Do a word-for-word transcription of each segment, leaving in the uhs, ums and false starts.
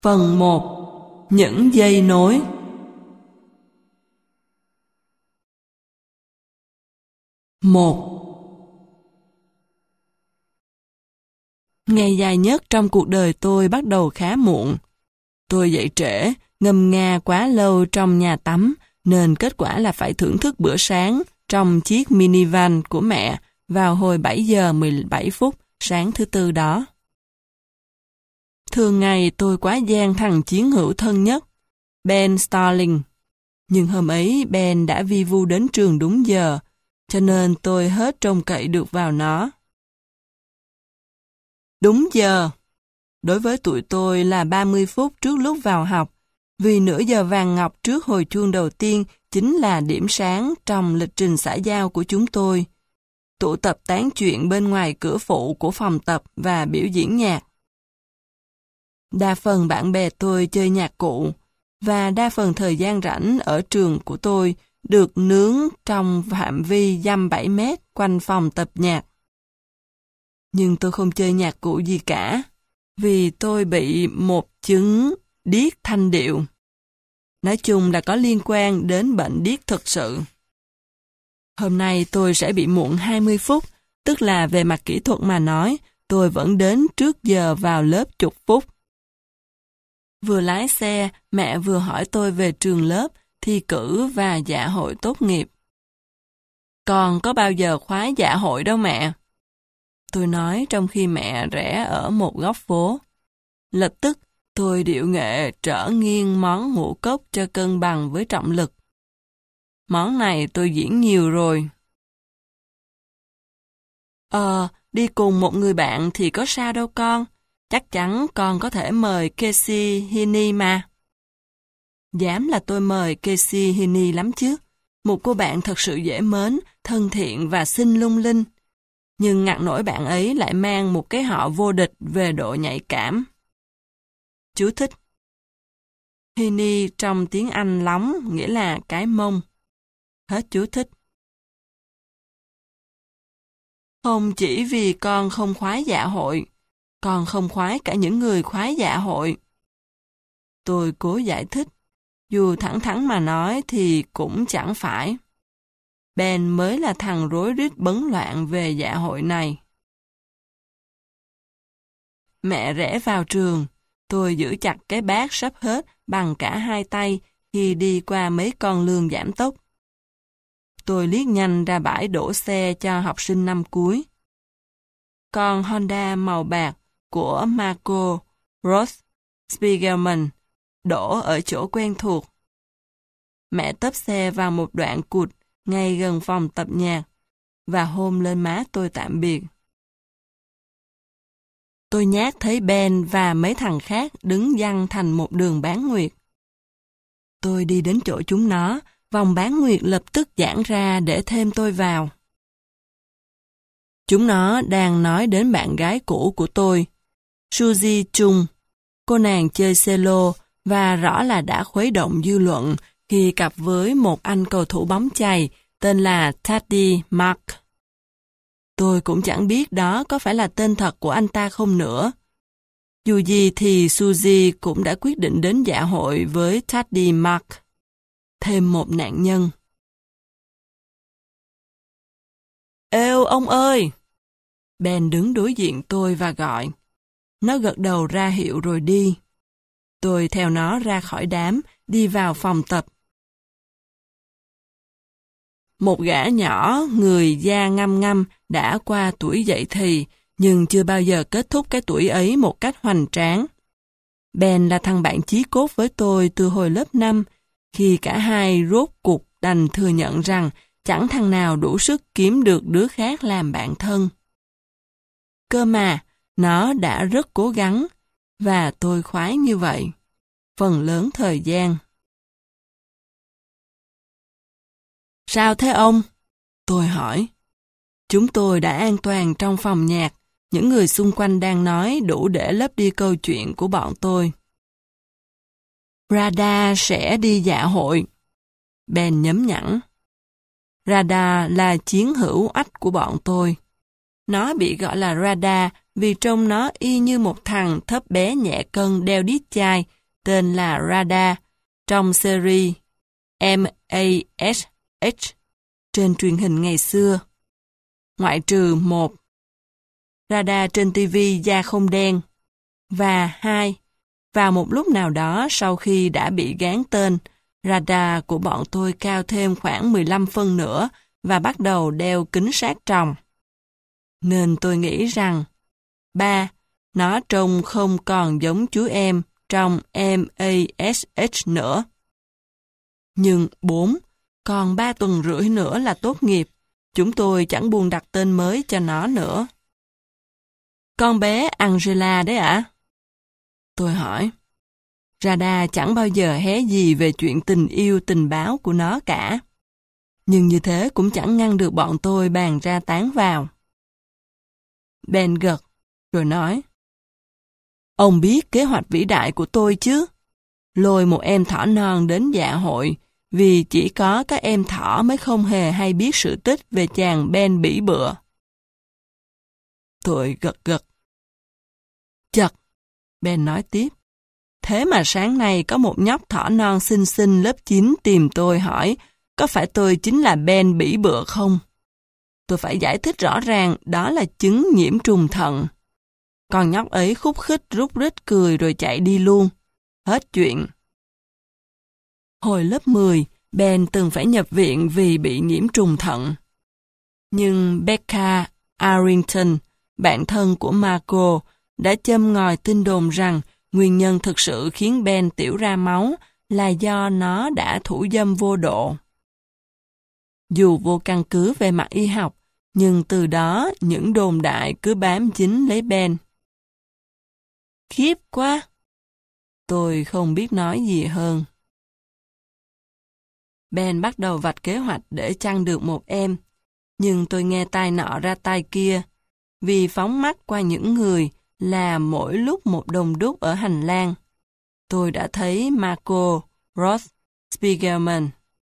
Phần một. Những dây nối. một. Ngày dài nhất trong cuộc đời tôi bắt đầu khá muộn. Tôi dậy trễ, ngâm nga quá lâu trong nhà tắm, nên kết quả là phải thưởng thức bữa sáng trong chiếc minivan của mẹ vào hồi bảy giờ mười bảy phút sáng thứ Tư đó. Thường ngày tôi quá gian thằng chiến hữu thân nhất, Ben Starling. Nhưng hôm ấy Ben đã vi vu đến trường đúng giờ, cho nên tôi hết trông cậy được vào nó. Đúng giờ. Đối với tụi tôi là ba mươi phút trước lúc vào học, vì nửa giờ vàng ngọc trước hồi chuông đầu tiên chính là điểm sáng trong lịch trình xã giao của chúng tôi. Tụ tập tán chuyện bên ngoài cửa phụ của phòng tập và biểu diễn nhạc. Đa phần bạn bè tôi chơi nhạc cụ, và đa phần thời gian rảnh ở trường của tôi được nướng trong phạm vi dăm bảy mét quanh phòng tập nhạc. Nhưng tôi không chơi nhạc cụ gì cả, vì tôi bị một chứng điếc thanh điệu. Nói chung là có liên quan đến bệnh điếc thực sự. Hôm nay tôi sẽ bị muộn hai mươi phút, tức là về mặt kỹ thuật mà nói, tôi vẫn đến trước giờ vào lớp chục phút. Vừa lái xe, mẹ vừa hỏi tôi về trường lớp, thi cử và dạ hội tốt nghiệp. Con có bao giờ khoái dạ hội đâu mẹ. Tôi nói trong khi mẹ rẽ ở một góc phố. Lập tức, tôi điệu nghệ trở nghiêng món ngũ cốc cho cân bằng với trọng lực. Món này tôi diễn nhiều rồi. Ờ, đi cùng một người bạn thì có sao đâu con. Chắc chắn con có thể mời Casey Heaney mà. Dám là tôi mời Casey Heaney lắm chứ. Một cô bạn thật sự dễ mến, thân thiện và xinh lung linh. Nhưng ngặt nổi bạn ấy lại mang một cái họ vô địch về độ nhạy cảm. Chú thích. Heaney trong tiếng Anh lóng nghĩa là cái mông. Hết chú thích. Không chỉ vì con không khoái dạ hội, còn không khoái cả những người khoái dạ hội. Tôi cố giải thích, dù thẳng thắn mà nói thì cũng chẳng phải. Ben mới là thằng rối rít bấn loạn về dạ hội này. Mẹ rẽ vào trường, tôi giữ chặt cái bát sắp hết bằng cả hai tay khi đi qua mấy con lương giảm tốc. Tôi liếc nhanh ra bãi đổ xe cho học sinh năm cuối. Con Honda màu bạc của Marco Roth Spiegelman đổ ở chỗ quen thuộc. Mẹ tấp xe vào một đoạn cụt ngay gần phòng tập nhạc và hôn lên má tôi tạm biệt. Tôi nhát thấy Ben và mấy thằng khác đứng giăng thành một đường bán nguyệt. Tôi đi đến chỗ chúng nó, vòng bán nguyệt lập tức giãn ra để thêm tôi vào. Chúng nó đang nói đến bạn gái cũ của tôi, Suzy Chung. Cô nàng chơi cello và rõ là đã khuấy động dư luận khi cặp với một anh cầu thủ bóng chày tên là Teddy Mark. Tôi cũng chẳng biết đó có phải là tên thật của anh ta không nữa. Dù gì thì Suzy cũng đã quyết định đến dạ hội với Teddy Mark. Thêm một nạn nhân. Êu ông ơi! Ben đứng đối diện tôi và gọi. Nó gật đầu ra hiệu rồi đi. Tôi theo nó ra khỏi đám, đi vào phòng tập. Một gã nhỏ, người da ngăm ngăm, đã qua tuổi dậy thì, nhưng chưa bao giờ kết thúc cái tuổi ấy một cách hoành tráng. Ben là thằng bạn chí cốt với tôi từ hồi lớp năm, khi cả hai rốt cuộc đành thừa nhận rằng chẳng thằng nào đủ sức kiếm được đứa khác làm bạn thân. Cơ mà, nó đã rất cố gắng, và tôi khoái như vậy, phần lớn thời gian. Sao thế ông? Tôi hỏi. Chúng tôi đã an toàn trong phòng nhạc, những người xung quanh đang nói đủ để lấp đi câu chuyện của bọn tôi. Rada sẽ đi dạ hội. Ben nhấm nhẵn. Rada là chiến hữu ách của bọn tôi. Nó bị gọi là Rada vì trông nó y như một thằng thấp bé nhẹ cân đeo điếc chai tên là Radha trong series M A S H trên truyền hình ngày xưa. Ngoại trừ một, Radha trên ti vi da không đen, và hai, vào một lúc nào đó sau khi đã bị gán tên, Radha của bọn tôi cao thêm khoảng mười lăm phân nữa và bắt đầu đeo kính sát tròng. Nên tôi nghĩ rằng, ba, nó trông không còn giống chú em trong M A S H nữa. Nhưng bốn, còn ba tuần rưỡi nữa là tốt nghiệp, chúng tôi chẳng buồn đặt tên mới cho nó nữa. Con bé Angela đấy ạ? Tôi hỏi. Radha chẳng bao giờ hé gì về chuyện tình yêu tình báo của nó cả. Nhưng như thế cũng chẳng ngăn được bọn tôi bàn ra tán vào. Ben gật, rồi nói. Ông biết kế hoạch vĩ đại của tôi chứ? Lôi một em thỏ non đến dạ hội, vì chỉ có các em thỏ mới không hề hay biết sự tích về chàng Ben bỉ bựa. Tôi gật gật. Chật, Ben nói tiếp. Thế mà sáng nay có một nhóc thỏ non xinh xinh lớp chín tìm tôi hỏi có phải tôi chính là Ben bỉ bựa không? Tôi phải giải thích rõ ràng đó là chứng nhiễm trùng thận. Con nhóc ấy khúc khích rút rít cười rồi chạy đi luôn. Hết chuyện. Hồi lớp mười, Ben từng phải nhập viện vì bị nhiễm trùng thận. Nhưng Becca Arrington, bạn thân của Marco, đã châm ngòi tin đồn rằng nguyên nhân thực sự khiến Ben tiểu ra máu là do nó đã thủ dâm vô độ. Dù vô căn cứ về mặt y học, nhưng từ đó những đồn đại cứ bám dính lấy Ben. Khiếp quá! Tôi không biết nói gì hơn. Ben bắt đầu vạch kế hoạch để chăn được một em, nhưng tôi nghe tai nọ ra tai kia, vì phóng mắt qua những người là mỗi lúc một đồng đúc ở hành lang. Tôi đã thấy Marco Roth Spiegelman.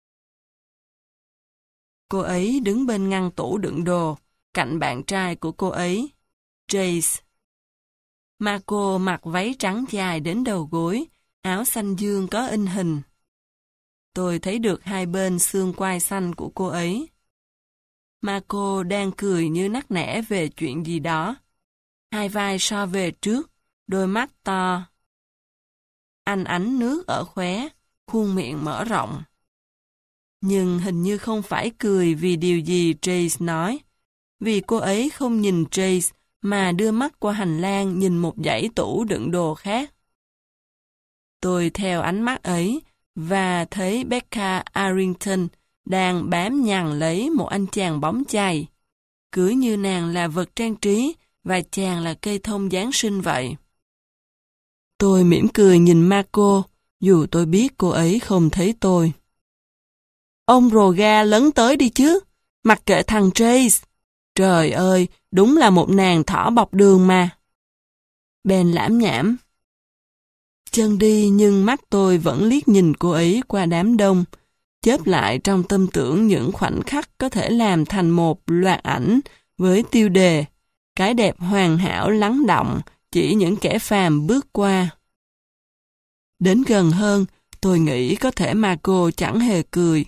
Cô ấy đứng bên ngăn tủ đựng đồ, cạnh bạn trai của cô ấy, Jace. Marco mặc váy trắng dài đến đầu gối, áo xanh dương có in hình. Tôi thấy được hai bên xương quai xanh của cô ấy. Marco đang cười như nắc nẻ về chuyện gì đó. Hai vai so về trước, đôi mắt to. Anh ánh nước ở khóe, khuôn miệng mở rộng. Nhưng hình như không phải cười vì điều gì Jace nói. Vì cô ấy không nhìn Jace mà đưa mắt qua hành lang nhìn một dãy tủ đựng đồ khác. Tôi theo ánh mắt ấy và thấy Becca Arrington đang bám nhằn lấy một anh chàng bóng chày, cứ như nàng là vật trang trí và chàng là cây thông Giáng sinh vậy. Tôi mỉm cười nhìn Marco, dù tôi biết cô ấy không thấy tôi. Ông Roga lấn tới đi chứ, mặc kệ thằng Jace. Trời ơi, đúng là một nàng thỏ bọc đường mà. Ben lãm nhảm. Chân đi nhưng mắt tôi vẫn liếc nhìn cô ấy qua đám đông, chớp lại trong tâm tưởng những khoảnh khắc có thể làm thành một loạt ảnh với tiêu đề cái đẹp hoàn hảo lắng động chỉ những kẻ phàm bước qua. Đến gần hơn, tôi nghĩ có thể Marco chẳng hề cười.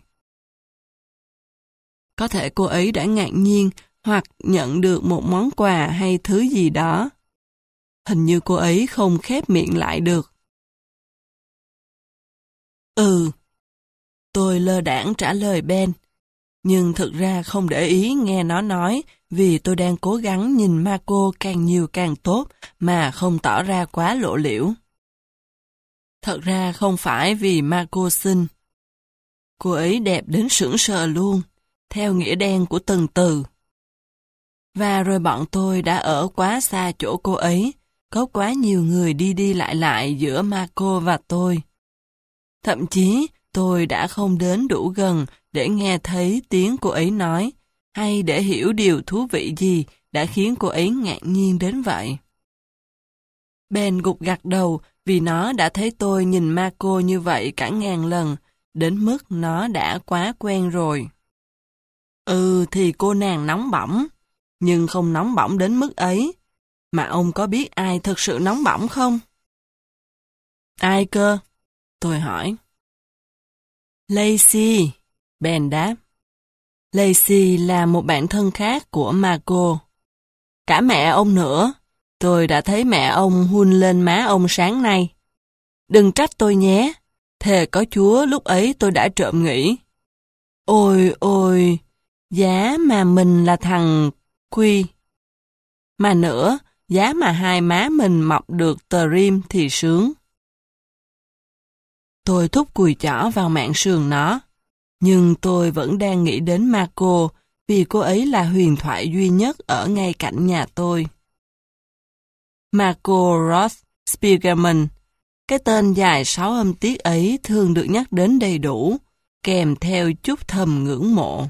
Có thể cô ấy đã ngạc nhiên hoặc nhận được một món quà hay thứ gì đó. Hình như cô ấy không khép miệng lại được. Ừ. Tôi lơ đãng trả lời Ben, nhưng thực ra không để ý nghe nó nói vì tôi đang cố gắng nhìn Marco càng nhiều càng tốt mà không tỏ ra quá lộ liễu. Thật ra không phải vì Marco xinh. Cô ấy đẹp đến sững sờ luôn, theo nghĩa đen của từng từ. Và rồi bọn tôi đã ở quá xa chỗ cô ấy, có quá nhiều người đi đi lại lại giữa Marco và tôi. Thậm chí, tôi đã không đến đủ gần để nghe thấy tiếng cô ấy nói, hay để hiểu điều thú vị gì đã khiến cô ấy ngạc nhiên đến vậy. Ben gục gặt đầu vì nó đã thấy tôi nhìn Marco như vậy cả ngàn lần, đến mức nó đã quá quen rồi. Ừ thì cô nàng nóng bỏng, nhưng không nóng bỏng đến mức ấy. Mà ông có biết ai thực sự nóng bỏng không? Ai cơ? Tôi hỏi. Lacey, Ben đáp. Lacey là một bạn thân khác của Marco. Cả mẹ ông nữa. Tôi đã thấy mẹ ông hun lên má ông sáng nay. Đừng trách tôi nhé. Thề có Chúa lúc ấy tôi đã trộm nghĩ. Ôi ôi, giá mà mình là thằng Quy. Mà nữa, giá mà hai má mình mọc được tờ rim thì sướng. Tôi thúc cùi chỏ vào mạn sườn nó. Nhưng tôi vẫn đang nghĩ đến Marco vì cô ấy là huyền thoại duy nhất ở ngay cạnh nhà tôi. Marco Roth Spiegelman. Cái tên dài sáu âm tiết ấy thường được nhắc đến đầy đủ, kèm theo chút thầm ngưỡng mộ.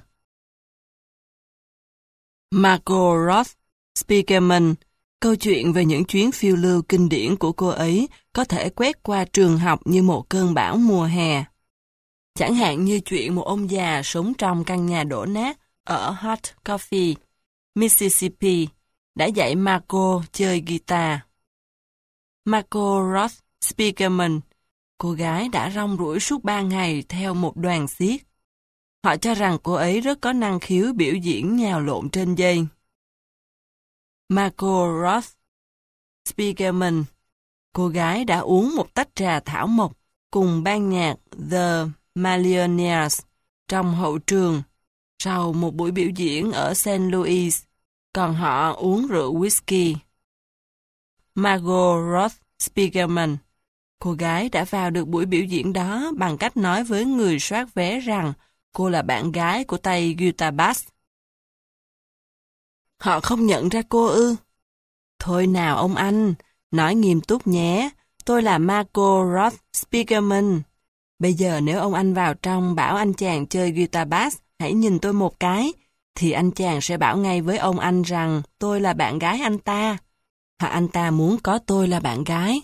Marco Roth Spiegelman. Câu chuyện về những chuyến phiêu lưu kinh điển của cô ấy có thể quét qua trường học như một cơn bão mùa hè. Chẳng hạn như chuyện một ông già sống trong căn nhà đổ nát ở Hot Coffee, Mississippi, đã dạy Marco chơi guitar. Marco Roth Spiegelman, cô gái đã rong ruổi suốt ba ngày theo một đoàn xiếc. Họ cho rằng cô ấy rất có năng khiếu biểu diễn nhào lộn trên dây. Marco Roth Spiegelman, cô gái đã uống một tách trà thảo mộc cùng ban nhạc The Millionaires trong hậu trường sau một buổi biểu diễn ở Saint Louis, còn họ uống rượu whisky. Margot Roth Spiegelman, cô gái đã vào được buổi biểu diễn đó bằng cách nói với người soát vé rằng cô là bạn gái của tay guitar bass. Họ không nhận ra cô ư? Thôi nào ông anh, nói nghiêm túc nhé, tôi là Marco Roth Spiegelman. Bây giờ nếu ông anh vào trong bảo anh chàng chơi guitar bass hãy nhìn tôi một cái, thì anh chàng sẽ bảo ngay với ông anh rằng tôi là bạn gái anh ta, hoặc anh ta muốn có tôi là bạn gái.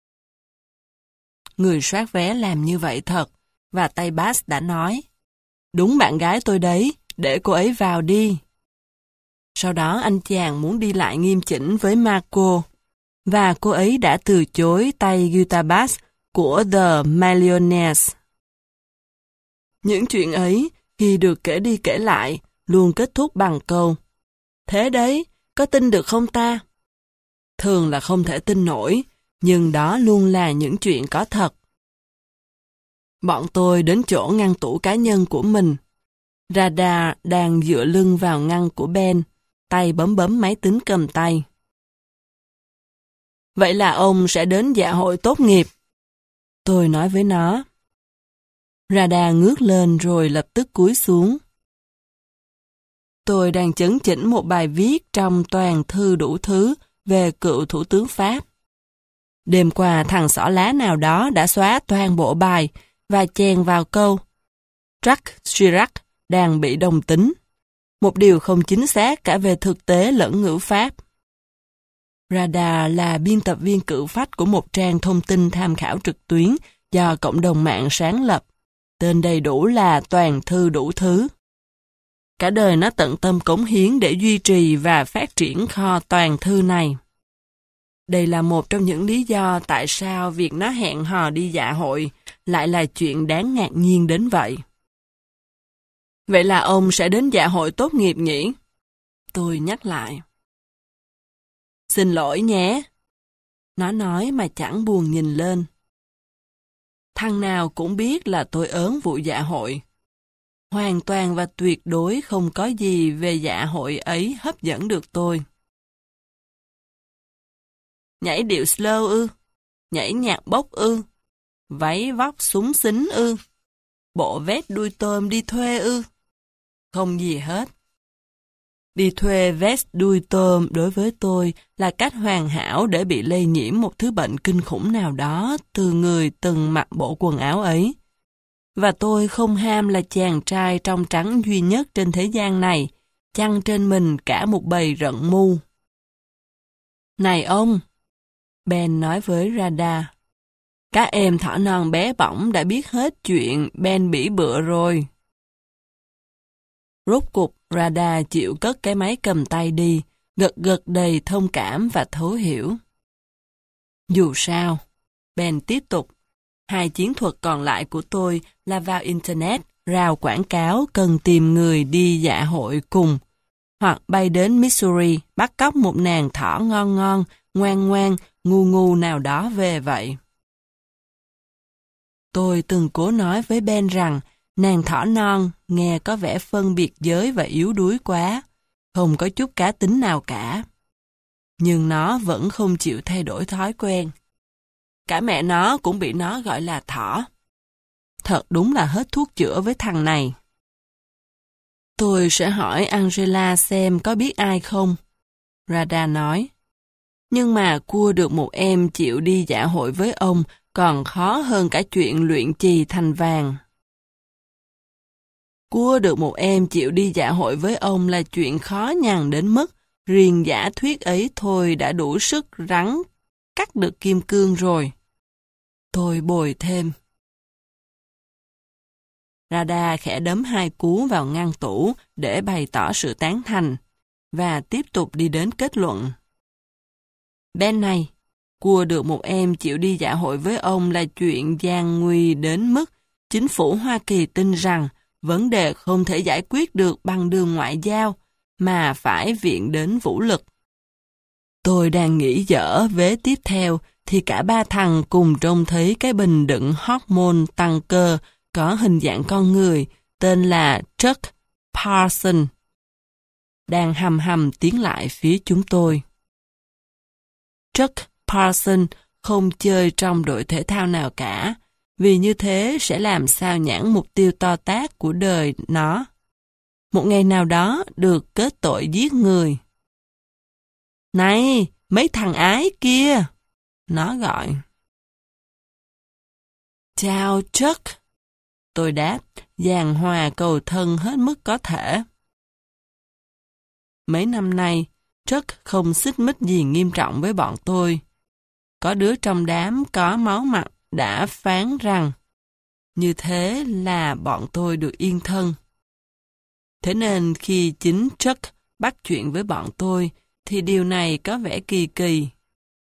Người soát vé làm như vậy thật, và tay bass đã nói, đúng bạn gái tôi đấy, để cô ấy vào đi. Sau đó anh chàng muốn đi lại nghiêm chỉnh với Marco, và cô ấy đã từ chối tay guitar bass của The Millionaires. Những chuyện ấy, khi được kể đi kể lại, luôn kết thúc bằng câu, thế đấy, có tin được không ta? Thường là không thể tin nổi, nhưng đó luôn là những chuyện có thật. Bọn tôi đến chỗ ngăn tủ cá nhân của mình. Radar đang dựa lưng vào ngăn của Ben, tay bấm bấm máy tính cầm tay. Vậy là ông sẽ đến dạ hội tốt nghiệp. Tôi nói với nó. Radar ngước lên rồi lập tức cúi xuống. Tôi đang chấn chỉnh một bài viết trong toàn thư đủ thứ về cựu thủ tướng Pháp. Đêm qua thằng xỏ lá nào đó đã xóa toàn bộ bài và chèn vào câu Jacques Chirac đang bị đồng tính. Một điều không chính xác cả về thực tế lẫn ngữ pháp. Radar là biên tập viên cựu phách của một trang thông tin tham khảo trực tuyến do cộng đồng mạng sáng lập. Tên đầy đủ là Toàn thư đủ thứ. Cả đời nó tận tâm cống hiến để duy trì và phát triển kho toàn thư này. Đây là một trong những lý do tại sao việc nó hẹn hò đi dạ hội lại là chuyện đáng ngạc nhiên đến vậy. Vậy là ông sẽ đến dạ hội tốt nghiệp nhỉ? Tôi nhắc lại. Xin lỗi nhé. Nó nói mà chẳng buồn nhìn lên. Thằng nào cũng biết là tôi ớn vụ dạ hội. Hoàn toàn và tuyệt đối không có gì về dạ hội ấy hấp dẫn được tôi. Nhảy điệu slow ư? Nhảy nhạc bốc ư? Váy vóc súng xính ư? Bộ vest đuôi tôm đi thuê ư? Không gì hết. Đi thuê vest đuôi tôm đối với tôi là cách hoàn hảo để bị lây nhiễm một thứ bệnh kinh khủng nào đó từ người từng mặc bộ quần áo ấy. Và tôi không ham là chàng trai trong trắng duy nhất trên thế gian này, chăn trên mình cả một bầy rận mu. Này ông! Ben nói với Radar. Các em thỏ non bé bỏng đã biết hết chuyện Ben bỉ bựa rồi. Rốt cục, Radar chịu cất cái máy cầm tay đi, gật gật đầy thông cảm và thấu hiểu. Dù sao, Ben tiếp tục, hai chiến thuật còn lại của tôi là vào Internet, rao quảng cáo cần tìm người đi dạ hội cùng, hoặc bay đến Missouri bắt cóc một nàng thỏ ngon ngon, ngoan ngoan, ngu ngu nào đó về vậy. Tôi từng cố nói với Ben rằng nàng thỏ non nghe có vẻ phân biệt giới và yếu đuối quá, không có chút cá tính nào cả. Nhưng nó vẫn không chịu thay đổi thói quen. Cả mẹ nó cũng bị nó gọi là thỏ. Thật đúng là hết thuốc chữa với thằng này. Tôi sẽ hỏi Angela xem có biết ai không. Rada nói. Nhưng mà cua được một em chịu đi dạ hội với ông còn khó hơn cả chuyện luyện chì thành vàng. Cua được một em chịu đi dạ hội với ông là chuyện khó nhằn đến mức riêng giả thuyết ấy thôi đã đủ sức rắn cắt được kim cương rồi. Tôi bồi thêm. Rada khẽ đấm hai cú vào ngăn tủ để bày tỏ sự tán thành, và tiếp tục đi đến kết luận. Ben này, cua được một em chịu đi dạ hội với ông là chuyện gian nguy đến mức chính phủ Hoa Kỳ tin rằng vấn đề không thể giải quyết được bằng đường ngoại giao, mà phải viện đến vũ lực. Tôi đang nghĩ dở vế tiếp theo, thì cả ba thằng cùng trông thấy cái bình đựng hormone tăng cơ có hình dạng con người, tên là Chuck Parson, đang hầm hầm tiến lại phía chúng tôi. Chuck Parson không chơi trong đội thể thao nào cả, vì như thế sẽ làm sao nhãng mục tiêu to tát của đời nó. Một ngày nào đó được kết tội giết người. Này, mấy thằng ái kia! Nó gọi. Chào Chuck! Tôi đáp, giàn hòa cầu thân hết mức có thể. Mấy năm nay, Chuck không xích mích gì nghiêm trọng với bọn tôi. Có đứa trong đám có máu mặt đã phán rằng như thế là bọn tôi được yên thân. Thế nên khi chính Chuck bắt chuyện với bọn tôi, thì điều này có vẻ kỳ kỳ.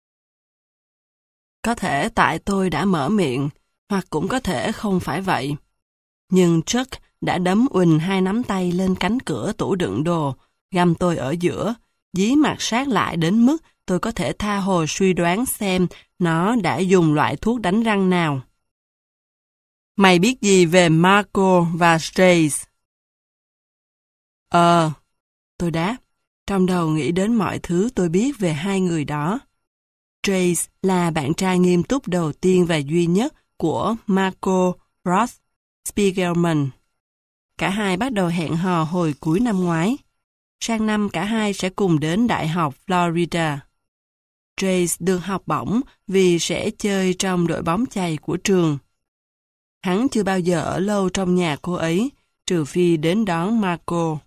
Có thể tại tôi đã mở miệng, hoặc cũng có thể không phải vậy. Nhưng Chuck đã đấm uỳnh hai nắm tay lên cánh cửa tủ đựng đồ, găm tôi ở giữa, dí mặt sát lại đến mức tôi có thể tha hồ suy đoán xem nó đã dùng loại thuốc đánh răng nào. Mày biết gì về Marco và Strays? Ờ, tôi đáp, trong đầu nghĩ đến mọi thứ tôi biết về hai người đó. Strays là bạn trai nghiêm túc đầu tiên và duy nhất của Marco Ross Spiegelman. Cả hai bắt đầu hẹn hò hồi cuối năm ngoái. Sang năm cả hai sẽ cùng đến Đại học Florida. Strays được học bổng vì sẽ chơi trong đội bóng chày của trường. Hắn chưa bao giờ ở lâu trong nhà cô ấy, trừ phi đến đón Marco.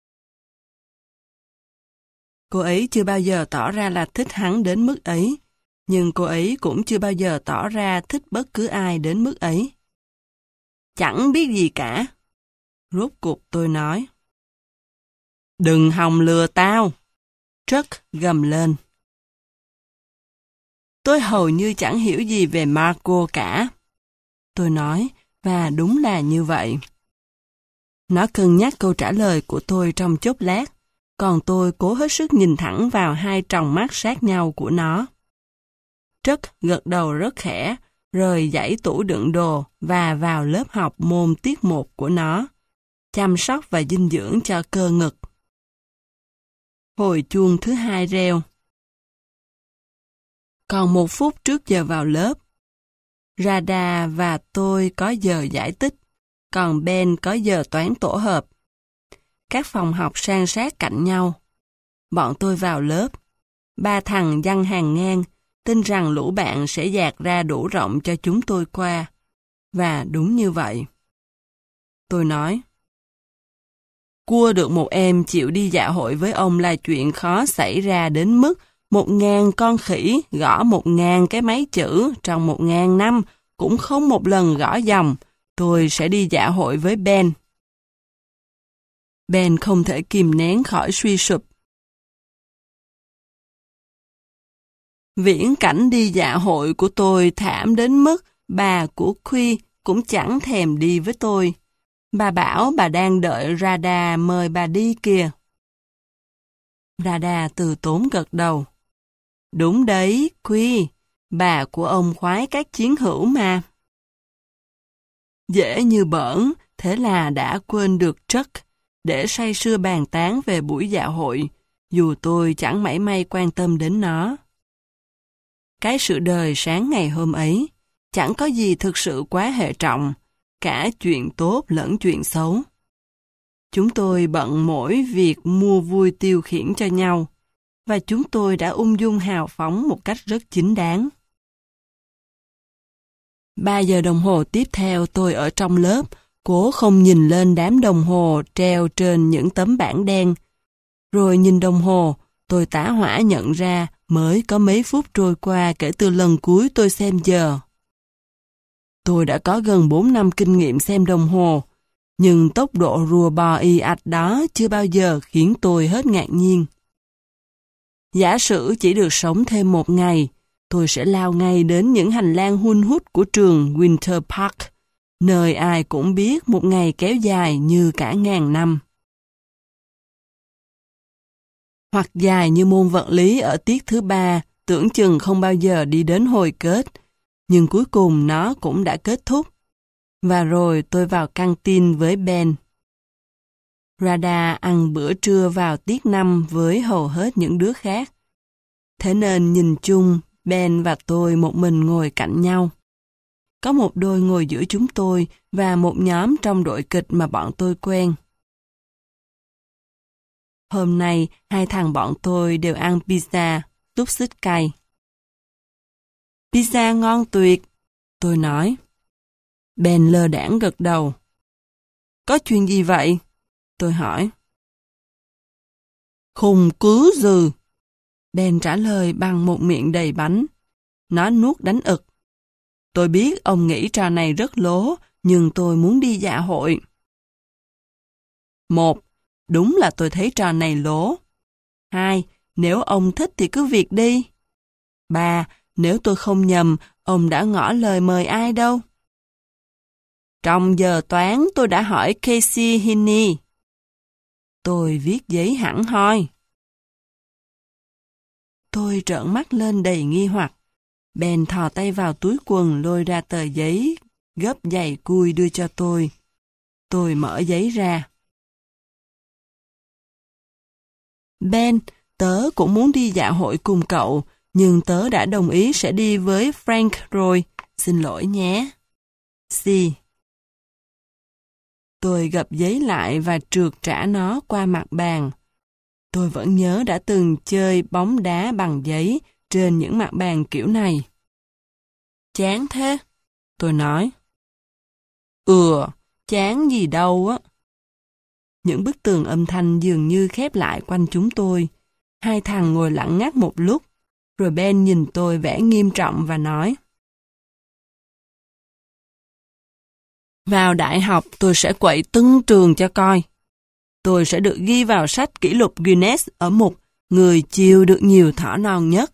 Cô ấy chưa bao giờ tỏ ra là thích hắn đến mức ấy, nhưng cô ấy cũng chưa bao giờ tỏ ra thích bất cứ ai đến mức ấy. Chẳng biết gì cả. Rốt cuộc tôi nói. Đừng hòng lừa tao. Chuck gầm lên. Tôi hầu như chẳng hiểu gì về Marco cả. Tôi nói, và đúng là như vậy. Nó cân nhắc câu trả lời của tôi trong chốc lát, còn tôi cố hết sức nhìn thẳng vào hai tròng mắt sát nhau của nó. Chuck gật đầu rất khẽ, rồi giãy tủ đựng đồ và vào lớp học môn tiết một của nó, chăm sóc và dinh dưỡng cho cơ ngực. Hồi chuông thứ hai reo. Còn một phút trước giờ vào lớp. Rada và tôi có giờ giải tích, còn Ben có giờ toán tổ hợp. Các phòng học san sát cạnh nhau. Bọn tôi vào lớp. Ba thằng giăng hàng ngang, tin rằng lũ bạn sẽ dạt ra đủ rộng cho chúng tôi qua. Và đúng như vậy. Tôi nói. Cua được một em chịu đi dạ hội với ông là chuyện khó xảy ra đến mức một ngàn con khỉ gõ một ngàn cái máy chữ trong một ngàn năm cũng không một lần gõ dòng. Tôi sẽ đi dạ hội với Ben. Ben không thể kìm nén khỏi suy sụp. Viễn cảnh đi dạ hội của tôi thảm đến mức bà của Quy cũng chẳng thèm đi với tôi. Bà bảo bà đang đợi Rada mời bà đi kìa. Rada từ tốn gật đầu. Đúng đấy, Quy, bà của ông khoái các chiến hữu mà. Dễ như bỡn, thế là đã quên được Chuck để say sưa bàn tán về buổi dạ hội, dù tôi chẳng mảy may quan tâm đến nó. Cái sự đời sáng ngày hôm ấy, chẳng có gì thực sự quá hệ trọng, cả chuyện tốt lẫn chuyện xấu. Chúng tôi bận mỗi việc mua vui tiêu khiển cho nhau, và chúng tôi đã ung dung hào phóng một cách rất chính đáng. Ba giờ đồng hồ tiếp theo tôi ở trong lớp, cố không nhìn lên đám đồng hồ treo trên những tấm bảng đen. Rồi nhìn đồng hồ, tôi tả hỏa nhận ra mới có mấy phút trôi qua kể từ lần cuối tôi xem giờ. Tôi đã có gần bốn năm kinh nghiệm xem đồng hồ, nhưng tốc độ rùa bò y ạch đó chưa bao giờ khiến tôi hết ngạc nhiên. Giả sử chỉ được sống thêm một ngày, tôi sẽ lao ngay đến những hành lang hun hút của trường Winter Park, nơi ai cũng biết một ngày kéo dài như cả ngàn năm. Hoặc dài như môn vật lý ở tiết thứ ba, tưởng chừng không bao giờ đi đến hồi kết, nhưng cuối cùng nó cũng đã kết thúc. Và rồi tôi vào căng tin với Ben. Rada ăn bữa trưa vào tiết năm với hầu hết những đứa khác. Thế nên nhìn chung, Ben và tôi một mình ngồi cạnh nhau. Có một đôi ngồi giữa chúng tôi và một nhóm trong đội kịch mà bọn tôi quen. Hôm nay, hai thằng bọn tôi đều ăn pizza, xúc xích cay. Pizza ngon tuyệt, tôi nói. Ben lơ đãng gật đầu. Có chuyện gì vậy? Tôi hỏi. Khùng cứ dừ. Ben trả lời bằng một miệng đầy bánh. Nó nuốt đánh ực. Tôi biết ông nghĩ trò này rất lố, nhưng tôi muốn đi dạ hội. Một, đúng là tôi thấy trò này lố. Hai, nếu ông thích thì cứ việc đi. Ba, nếu tôi không nhầm, ông đã ngỏ lời mời ai đâu. Trong giờ toán tôi đã hỏi Casey Hinney. Tôi viết giấy hẳn hoi. Tôi trợn mắt lên đầy nghi hoặc. Ben thò tay vào túi quần lôi ra tờ giấy, gấp dày cui đưa cho tôi. Tôi mở giấy ra. Ben, tớ cũng muốn đi dạ hội cùng cậu, nhưng tớ đã đồng ý sẽ đi với Frank rồi. Xin lỗi nhé. C. Tôi gập giấy lại và trượt trả nó qua mặt bàn. Tôi vẫn nhớ đã từng chơi bóng đá bằng giấy trên những mặt bàn kiểu này. Chán thế, tôi nói. Ừ, chán gì đâu á. Những bức tường âm thanh dường như khép lại quanh chúng tôi. Hai thằng ngồi lặng ngắt một lúc, rồi Ben nhìn tôi vẻ nghiêm trọng và nói. Vào đại học tôi sẽ quậy tưng trường cho coi. Tôi sẽ được ghi vào sách kỷ lục Guinness ở mục người chiều được nhiều thỏ non nhất.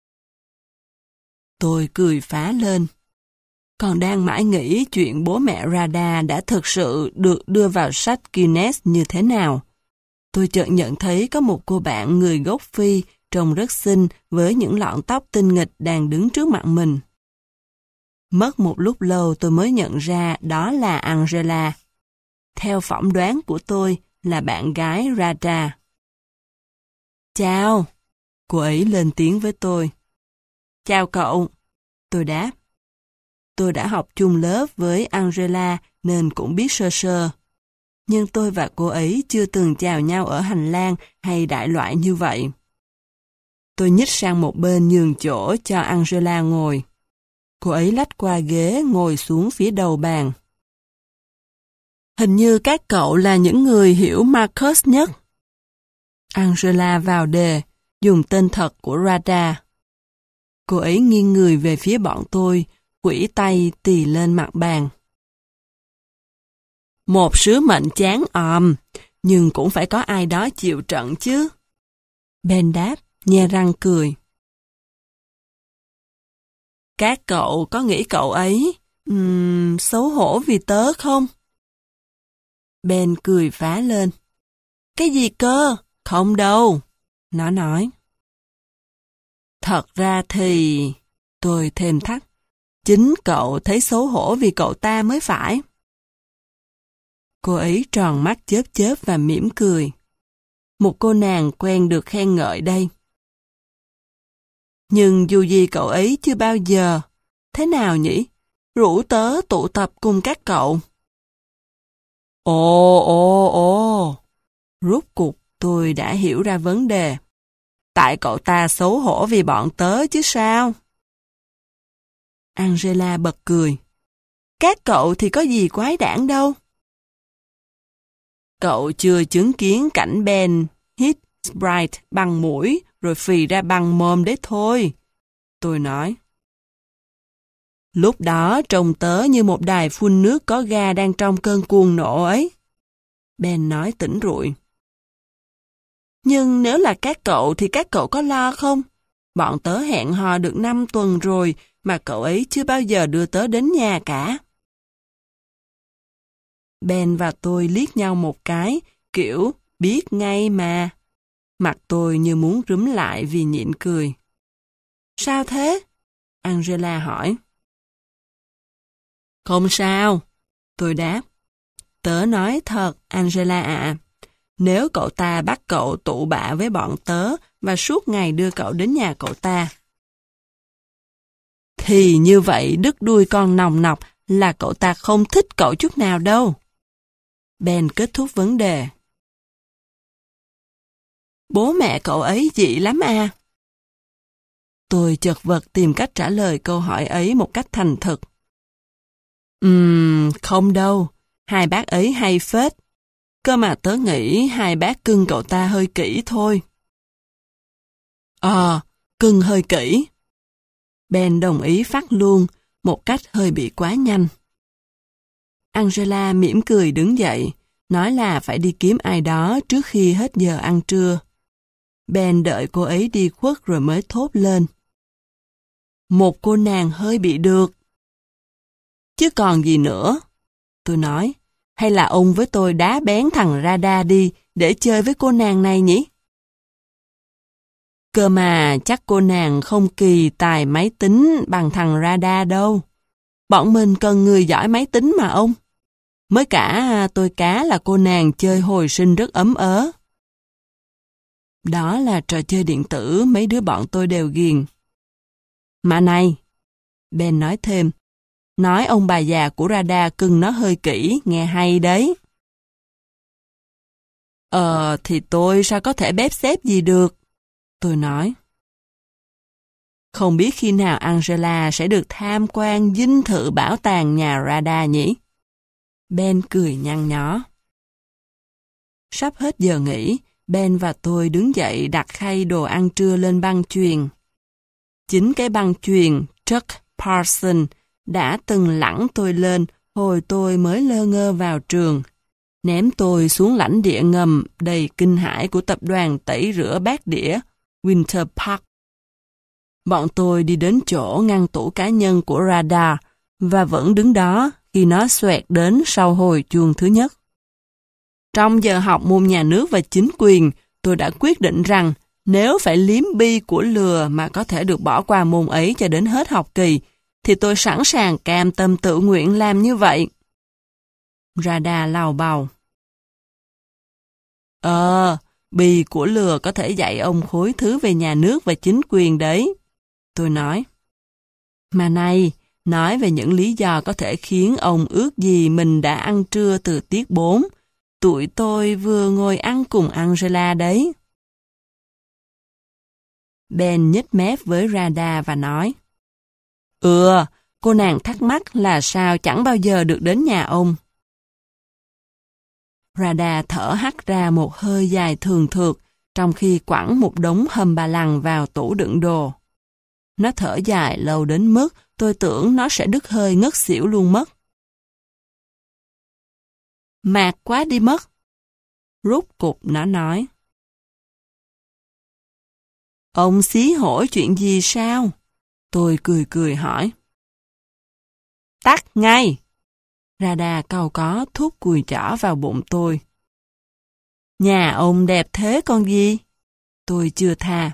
Tôi cười phá lên. Còn đang mãi nghĩ chuyện bố mẹ Rada đã thực sự được đưa vào sách Guinness như thế nào. Tôi chợt nhận thấy có một cô bạn người gốc Phi trông rất xinh với những lọn tóc tinh nghịch đang đứng trước mặt mình. Mất một lúc lâu tôi mới nhận ra đó là Angela. Theo phỏng đoán của tôi là bạn gái Rada. Chào, cô ấy lên tiếng với tôi. Chào cậu, tôi đáp. Tôi đã học chung lớp với Angela nên cũng biết sơ sơ. Nhưng tôi và cô ấy chưa từng chào nhau ở hành lang hay đại loại như vậy. Tôi nhích sang một bên nhường chỗ cho Angela ngồi. Cô ấy lách qua ghế ngồi xuống phía đầu bàn. Hình như các cậu là những người hiểu Marcus nhất. Angela vào đề, dùng tên thật của Rada. Cô ấy nghiêng người về phía bọn tôi, quỷu tay tì lên mặt bàn. Một sứ mệnh chán òm, nhưng cũng phải có ai đó chịu trận chứ. Ben đáp, nhe răng cười. Các cậu có nghĩ cậu ấy um, xấu hổ vì tớ không? Ben cười phá lên. Cái gì cơ? Không đâu. Nó nói. Thật ra thì... Tôi thêm thắt. Chính cậu thấy xấu hổ vì cậu ta mới phải. Cô ấy tròn mắt chớp chớp và mỉm cười. Một cô nàng quen được khen ngợi đây. Nhưng dù gì cậu ấy chưa bao giờ. Thế nào nhỉ? Rủ tớ tụ tập cùng các cậu. Ồ, ồ, ồ. Rốt cuộc tôi đã hiểu ra vấn đề. Tại cậu ta xấu hổ vì bọn tớ chứ sao? Angela bật cười. Các cậu thì có gì quái đản đâu. Cậu chưa chứng kiến cảnh Ben hít Sprite bằng mũi rồi phì ra bằng mồm đấy thôi. Tôi nói. Lúc đó trông tớ như một đài phun nước có ga đang trong cơn cuồng nộ ấy. Ben nói tỉnh rụi. Nhưng nếu là các cậu thì các cậu có lo không? Bọn tớ hẹn hò được năm tuần rồi mà cậu ấy chưa bao giờ đưa tớ đến nhà cả. Ben và tôi liếc nhau một cái, kiểu biết ngay mà. Mặt tôi như muốn rúm lại vì nhịn cười. Sao thế? Angela hỏi. Không sao. Tôi đáp. Tớ nói thật, Angela ạ. Nếu cậu ta bắt cậu tụ bạ với bọn tớ và suốt ngày đưa cậu đến nhà cậu ta, thì như vậy đứt đuôi con nòng nọc là cậu ta không thích cậu chút nào đâu. Ben kết thúc vấn đề. Bố mẹ cậu ấy dị lắm à? Tôi chật vật tìm cách trả lời câu hỏi ấy một cách thành thực. Ừm, không đâu. Hai bác ấy hay phết. Cơ mà tớ nghĩ hai bác cưng cậu ta hơi kỹ thôi. Ờ, cưng hơi kỹ. Ben đồng ý phát luôn, một cách hơi bị quá nhanh. Angela mỉm cười đứng dậy, nói là phải đi kiếm ai đó trước khi hết giờ ăn trưa. Ben đợi cô ấy đi khuất rồi mới thốt lên. Một cô nàng hơi bị được. Chứ còn gì nữa? Tôi nói, hay là ông với tôi đá bén thằng Radar đi để chơi với cô nàng này nhỉ? Cơ mà chắc cô nàng không kỳ tài máy tính bằng thằng Radar đâu. Bọn mình cần người giỏi máy tính mà ông. Mới cả tôi cá là cô nàng chơi hồi sinh rất ấm ớ. Đó là trò chơi điện tử mấy đứa bọn tôi đều ghiền. Mà này, Ben nói thêm, nói ông bà già của Radar cưng nó hơi kỹ, nghe hay đấy. Ờ, thì tôi sao có thể bếp xếp gì được? Tôi nói. Không biết khi nào Angela sẽ được tham quan dinh thự bảo tàng nhà Radar nhỉ? Ben cười nhăn nhó. Sắp hết giờ nghỉ, Ben và tôi đứng dậy đặt khay đồ ăn trưa lên băng chuyền. Chính cái băng chuyền Chuck Parson đã từng lẳng tôi lên hồi tôi mới lơ ngơ vào trường, ném tôi xuống lãnh địa ngầm đầy kinh hãi của tập đoàn tẩy rửa bát đĩa Winter Park. Bọn tôi đi đến chỗ ngăn tủ cá nhân của Radar và vẫn đứng đó khi nó xoẹt đến sau hồi chuông thứ nhất. Trong giờ học môn nhà nước và chính quyền, tôi đã quyết định rằng nếu phải liếm bi của lừa mà có thể được bỏ qua môn ấy cho đến hết học kỳ, thì tôi sẵn sàng cam tâm tự nguyện làm như vậy. Radar lào bào. Ờ, bi của lừa có thể dạy ông khối thứ về nhà nước và chính quyền đấy. Tôi nói. Mà này, nói về những lý do có thể khiến ông ước gì mình đã ăn trưa từ tiết bốn. Tụi tôi vừa ngồi ăn cùng Angela đấy. Ben nhếch mép với Radar và nói. Ừ, cô nàng thắc mắc là sao chẳng bao giờ được đến nhà ông. Radar thở hắt ra một hơi dài thường thượt, trong khi quẳng một đống hầm bà lằng vào tủ đựng đồ. Nó thở dài lâu đến mức tôi tưởng nó sẽ đứt hơi ngất xỉu luôn mất. Mạt quá đi mất. Rốt cục nó nói. Ông xí hổ chuyện gì sao? Tôi cười cười hỏi. Tắt ngay! Radar cau có thúc cùi chỏ vào bụng tôi. Nhà ông đẹp thế con gì? Tôi chưa tha.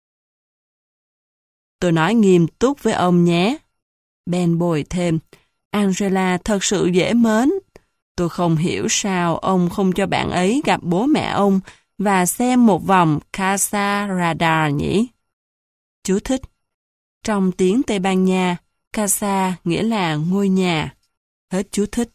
Tôi nói nghiêm túc với ông nhé. Ben bồi thêm. Angela thật sự dễ mến. Tôi không hiểu sao ông không cho bạn ấy gặp bố mẹ ông và xem một vòng Casa Radar nhỉ? Chú thích. Trong tiếng Tây Ban Nha, Casa nghĩa là ngôi nhà. Hết chú thích.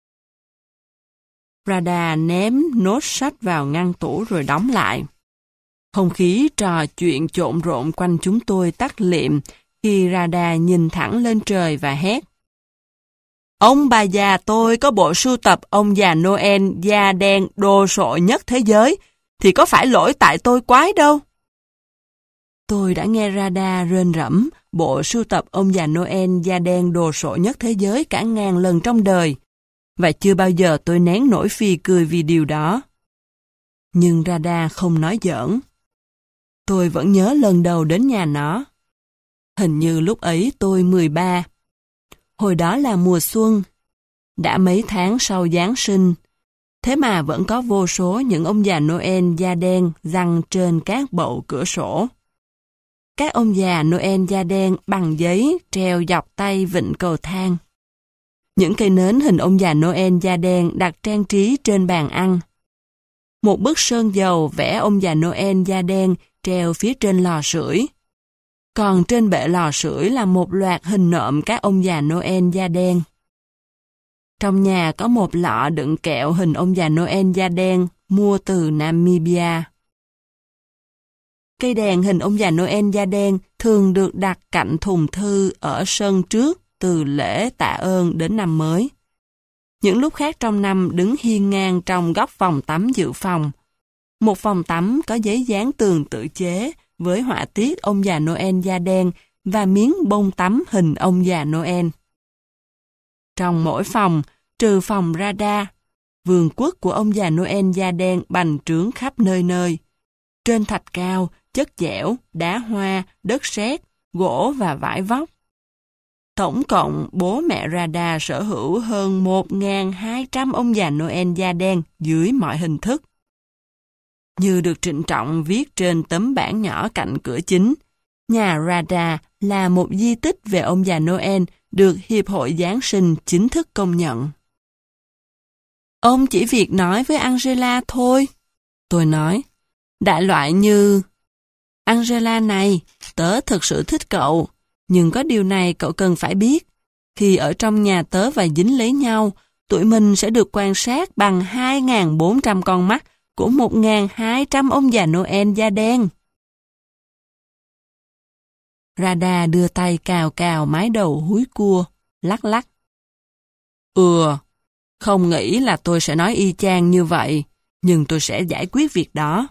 Radar ném nốt sách vào ngăn tủ rồi đóng lại. Không khí trò chuyện trộn rộn quanh chúng tôi tắt liệm khi Radar nhìn thẳng lên trời và hét. Ông bà già tôi có bộ sưu tập ông già Noel da đen đồ sộ nhất thế giới, thì có phải lỗi tại tôi quái đâu. Tôi đã nghe Radar rên rẫm bộ sưu tập ông già Noel da đen đồ sộ nhất thế giới cả ngàn lần trong đời, và chưa bao giờ tôi nén nổi phì cười vì điều đó. Nhưng Radar không nói giỡn. Tôi vẫn nhớ lần đầu đến nhà nó. Hình như lúc ấy tôi mười ba. Hồi đó là mùa xuân. Đã mấy tháng sau Giáng sinh. Thế mà vẫn có vô số những ông già Noel da đen giăng trên các bậu cửa sổ. Các ông già Noel da đen bằng giấy treo dọc tay vịnh cầu thang. Những cây nến hình ông già Noel da đen đặt trang trí trên bàn ăn. Một bức sơn dầu vẽ ông già Noel da đen treo phía trên lò sưởi. Còn trên bệ lò sưởi là một loạt hình nộm các ông già Noel da đen. Trong nhà có một lọ đựng kẹo hình ông già Noel da đen mua từ Namibia. Cây đèn hình ông già Noel da đen thường được đặt cạnh thùng thư ở sân trước từ lễ tạ ơn đến năm mới. Những lúc khác trong năm đứng hiên ngang trong góc phòng tắm dự phòng. Một phòng tắm có giấy dán tường tự chế với họa tiết ông già Noel da đen và miếng bông tắm hình ông già Noel. Trong mỗi phòng, trừ phòng Radar, vườn quất của ông già Noel da đen bành trướng khắp nơi nơi. Trên thạch cao, chất dẻo, đá hoa, đất sét, gỗ và vải vóc. Tổng cộng, bố mẹ Radar sở hữu hơn một nghìn hai trăm ông già Noel da đen dưới mọi hình thức. Như được trịnh trọng viết trên tấm bảng nhỏ cạnh cửa chính, nhà Radar là một di tích về ông già Noel được Hiệp hội Giáng sinh chính thức công nhận. Ông chỉ việc nói với Angela thôi. Tôi nói, đại loại như, Angela này, tớ thực sự thích cậu, nhưng có điều này cậu cần phải biết. Khi ở trong nhà tớ và dính lấy nhau, tụi mình sẽ được quan sát bằng hai nghìn bốn trăm con mắt của một nghìn hai trăm ông già Noel da đen. Radar đưa tay cào cào mái đầu húi cua, lắc lắc. Ừ, không nghĩ là tôi sẽ nói y chang như vậy, nhưng tôi sẽ giải quyết việc đó.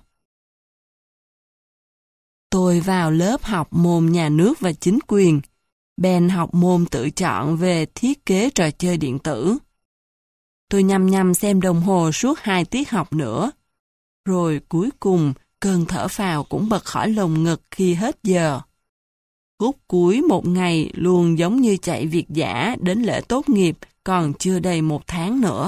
Tôi vào lớp học môn nhà nước và chính quyền. Ben học môn tự chọn về thiết kế trò chơi điện tử. Tôi nhăm nhăm xem đồng hồ suốt hai tiết học nữa. Rồi cuối cùng, cơn thở phào cũng bật khỏi lồng ngực khi hết giờ. Phút cuối một ngày luôn giống như chạy việt dã đến lễ tốt nghiệp còn chưa đầy một tháng nữa.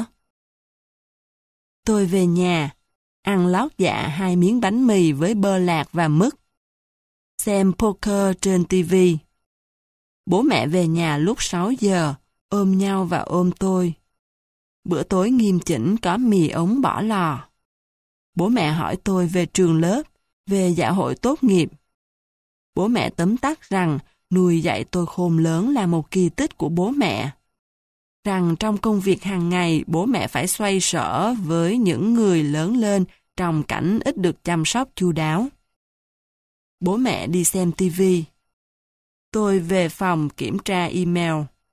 Tôi về nhà, ăn lót dạ hai miếng bánh mì với bơ lạc và mứt. Xem poker trên ti vi. Bố mẹ về nhà lúc sáu giờ, ôm nhau và ôm tôi. Bữa tối nghiêm chỉnh có mì ống bỏ lò. Bố mẹ hỏi tôi về trường lớp, về dạ hội tốt nghiệp. Bố mẹ tấm tắc rằng nuôi dạy tôi khôn lớn là một kỳ tích của bố mẹ. Rằng trong công việc hàng ngày bố mẹ phải xoay sở với những người lớn lên trong cảnh ít được chăm sóc chu đáo. Bố mẹ đi xem ti vi. Tôi về phòng kiểm tra email.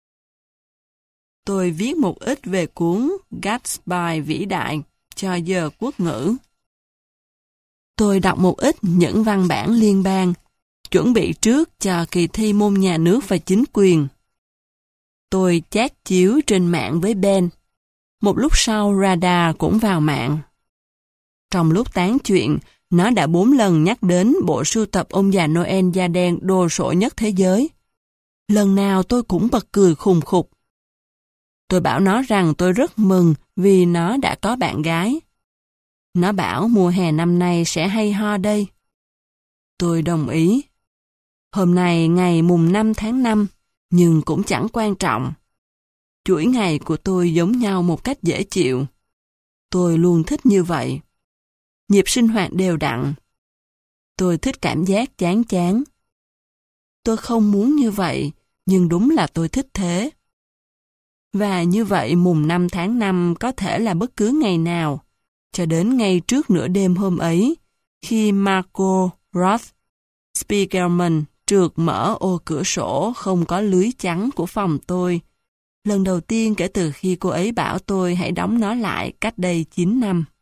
Tôi viết một ít về cuốn Gatsby vĩ đại cho giờ quốc ngữ. Tôi đọc một ít những văn bản liên bang, chuẩn bị trước cho kỳ thi môn nhà nước và chính quyền. Tôi chat chiếu trên mạng với Ben. Một lúc sau Radar cũng vào mạng. Trong lúc tán chuyện, nó đã bốn lần nhắc đến bộ sưu tập ông già Noel da đen đồ sộ nhất thế giới. Lần nào tôi cũng bật cười khùng khục. Tôi bảo nó rằng tôi rất mừng vì nó đã có bạn gái. Nó bảo mùa hè năm nay sẽ hay ho đây. Tôi đồng ý. Hôm nay ngày mùng năm tháng năm, nhưng cũng chẳng quan trọng. Chuỗi ngày của tôi giống nhau một cách dễ chịu. Tôi luôn thích như vậy. Nhịp sinh hoạt đều đặn. Tôi thích cảm giác chán chán. Tôi không muốn như vậy, nhưng đúng là tôi thích thế. Và như vậy mùng năm tháng năm có thể là bất cứ ngày nào, cho đến ngay trước nửa đêm hôm ấy, khi Marco Roth Spiegelman trượt mở ô cửa sổ không có lưới chắn của phòng tôi. Lần đầu tiên kể từ khi cô ấy bảo tôi hãy đóng nó lại cách đây chín năm.